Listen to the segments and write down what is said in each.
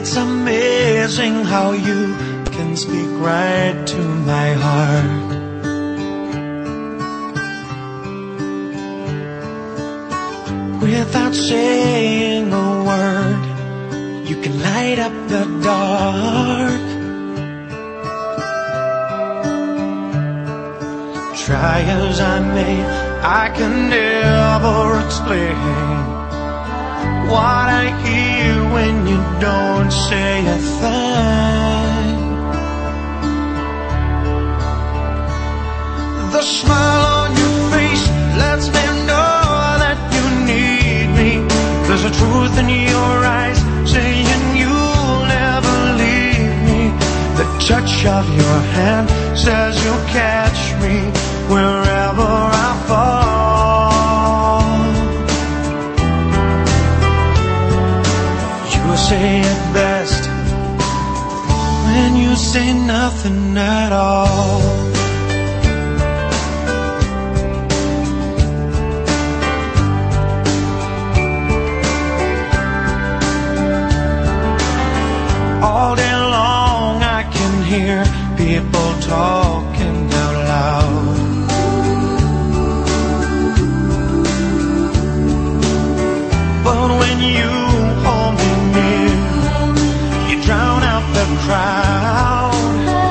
It's amazing how you can speak right to my heart. Without saying a word, you can light up the dark. Try as I may, I can never explain what I hear when you don't say a thing. The smile on your face lets me know that you need me. There's a truth in your eyes saying you'll never leave me. The touch of your hand says you'll catch me wherever I fall. You say it best when you say nothing at all. All day long I can hear people talking out loud. But when you hold me near, you drown out the crowd.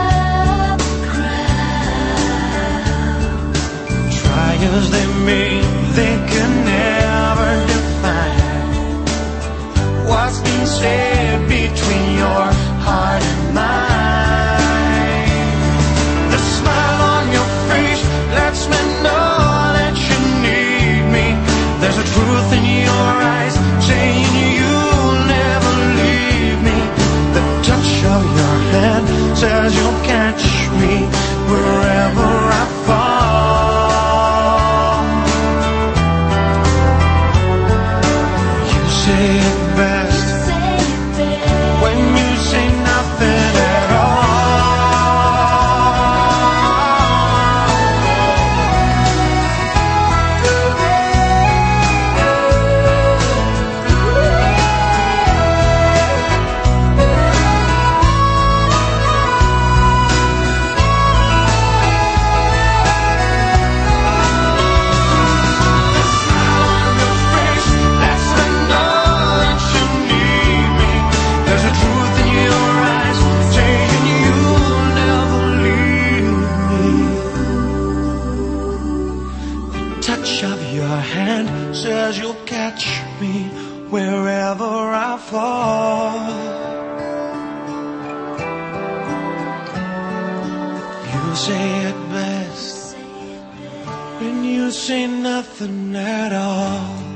Try as they may, they can never define what's been said between your heart and mine. The smile on your face lets me know that you need me. There's a truth in your eyes saying you'll never leave me. The touch of your hand says you'll catch me wherever I fall. You say it best when you say nothing at all. Touch of your hand says you'll catch me wherever I fall. You say it best when you say nothing at all.